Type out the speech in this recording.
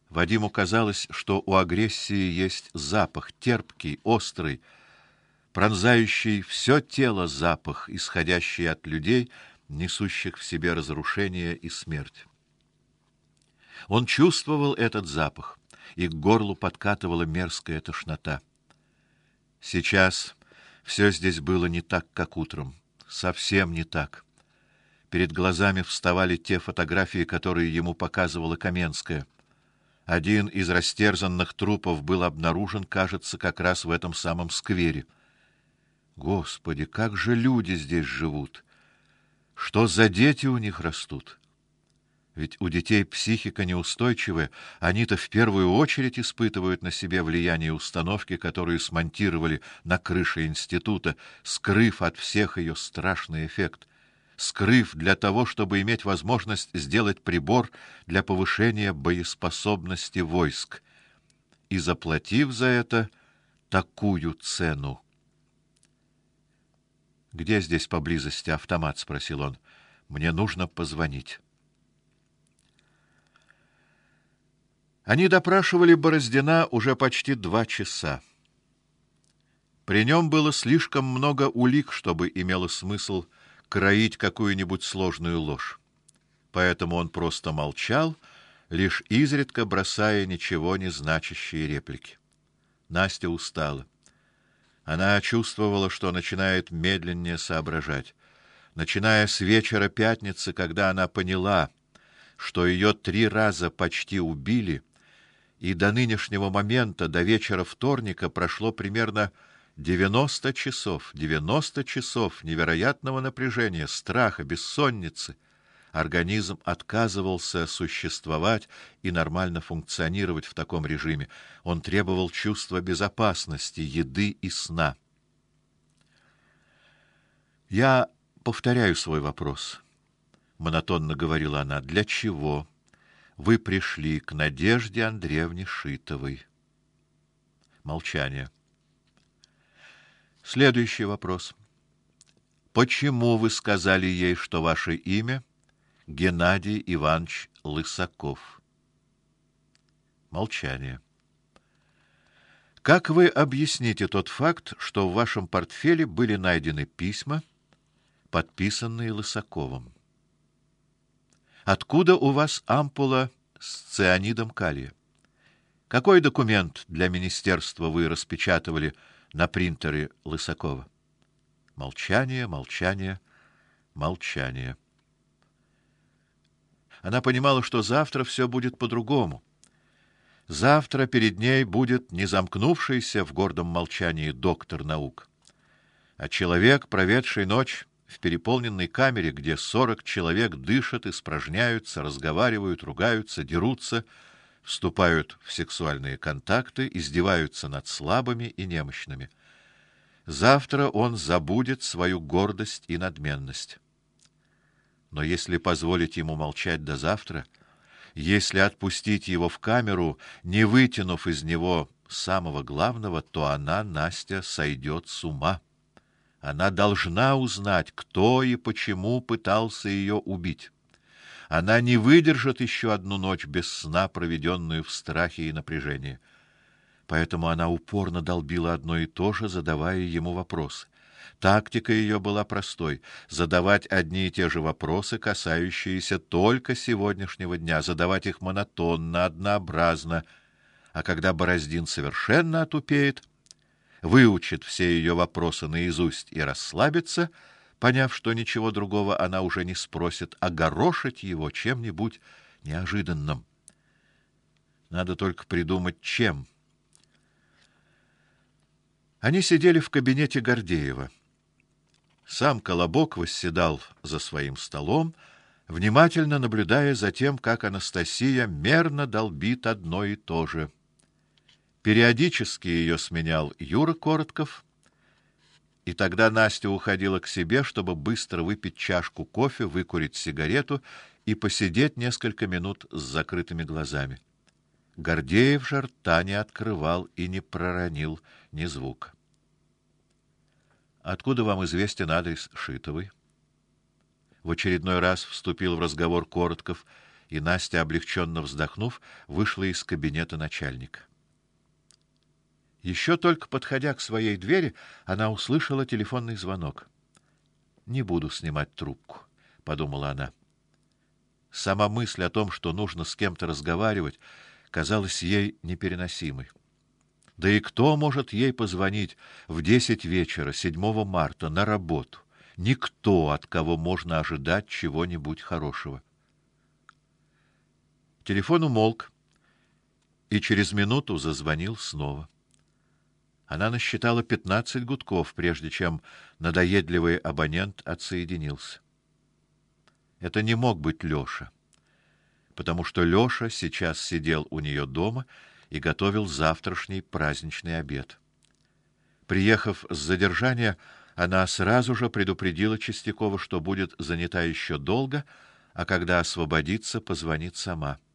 Вадиму казалось, что у агрессии есть запах, терпкий, острый, пронзающий все тело запах, исходящий от людей, несущих в себе разрушение и смерть. Он чувствовал этот запах, и к горлу подкатывала мерзкая тошнота. Сейчас все здесь было не так, как утром, совсем не так. Перед глазами вставали те фотографии, которые ему показывала Каменская. Один из растерзанных трупов был обнаружен, кажется, как раз в этом самом сквере. Господи, как же люди здесь живут! Что за дети у них растут? Ведь у детей психика неустойчивая, они-то в первую очередь испытывают на себе влияние установки, которую смонтировали на крыше института, скрыв от всех ее страшный эффект, скрыв для того, чтобы иметь возможность сделать прибор для повышения боеспособности войск, и заплатив за это такую цену. Где здесь поблизости автомат, спросил он. Мне нужно позвонить. Они допрашивали Бороздина уже почти 2 часа. При нем было слишком много улик, чтобы имело смысл кроить какую-нибудь сложную ложь. Поэтому он просто молчал, лишь изредка бросая ничего не значащие реплики. Настя устала. Она чувствовала, что начинает медленнее соображать. Начиная с вечера пятницы, когда она поняла, что ее 3 раза почти убили, и до нынешнего момента, до вечера вторника, прошло примерно 90 часов. 90 часов невероятного напряжения, страха, бессонницы. Организм отказывался существовать и нормально функционировать в таком режиме. Он требовал чувства безопасности, еды и сна. Я повторяю свой вопрос, монотонно говорила она. Для чего вы пришли к Надежде Андреевне Шитовой? Молчание. Следующий вопрос. Почему вы сказали ей, что ваше имя Геннадий Иванович Лысаков? Молчание. Как вы объясните тот факт, что в вашем портфеле были найдены письма, подписанные Лысаковым? Откуда у вас ампула с цианидом калия? Какой документ для министерства вы распечатывали на принтере Лысакова? Молчание, молчание, молчание. Она понимала, что завтра все будет по-другому. Завтра перед ней будет не замкнувшийся в гордом молчании доктор наук, а человек, проведший ночь в переполненной камере, где 40 человек дышат, испражняются, разговаривают, ругаются, дерутся, вступают в сексуальные контакты, издеваются над слабыми и немощными. Завтра он забудет свою гордость и надменность. Но если позволить ему молчать до завтра, если отпустить его в камеру, не вытянув из него самого главного, то она, Настя, сойдет с ума. Она должна узнать, кто и почему пытался ее убить. Она не выдержит еще одну ночь без сна, проведенную в страхе и напряжении. Поэтому она упорно долбила одно и то же, задавая ему вопросы. Тактика ее была простой: задавать одни и те же вопросы, касающиеся только сегодняшнего дня, задавать их монотонно, однообразно. А когда Бороздин совершенно отупеет, выучит все ее вопросы наизусть и расслабится, поняв, что ничего другого она уже не спросит, огорошить его чем-нибудь неожиданным. Надо только придумать, чем. Они сидели в кабинете Гордеева. Сам Колобок восседал за своим столом, внимательно наблюдая за тем, как Анастасия мерно долбит одно и то же. Периодически ее сменял Юра Коротков, и тогда Настя уходила к себе, чтобы быстро выпить чашку кофе, выкурить сигарету и посидеть несколько минут с закрытыми глазами. Гордеев же рта не открывал и не проронил ни звука. Откуда вам известен адрес Шитовой? В очередной раз вступил в разговор Коротков и Настя, облегченно вздохнув, вышла из кабинета начальника. Еще только подходя к своей двери, она услышала телефонный звонок. «Не буду снимать трубку», — подумала она. Сама мысль о том, что нужно с кем-то разговаривать, казалась ей непереносимой. Да и кто может ей позвонить в 10 вечера 7 марта на работу? Никто, от кого можно ожидать чего-нибудь хорошего. Телефон умолк, и через минуту зазвонил снова. Она насчитала 15 гудков, прежде чем надоедливый абонент отсоединился. Это не мог быть Лёша, потому что Лёша сейчас сидел у нее дома и готовил завтрашний праздничный обед. Приехав с задержания, она сразу же предупредила Чистякова, что будет занята еще долго, а когда освободится, позвонит сама.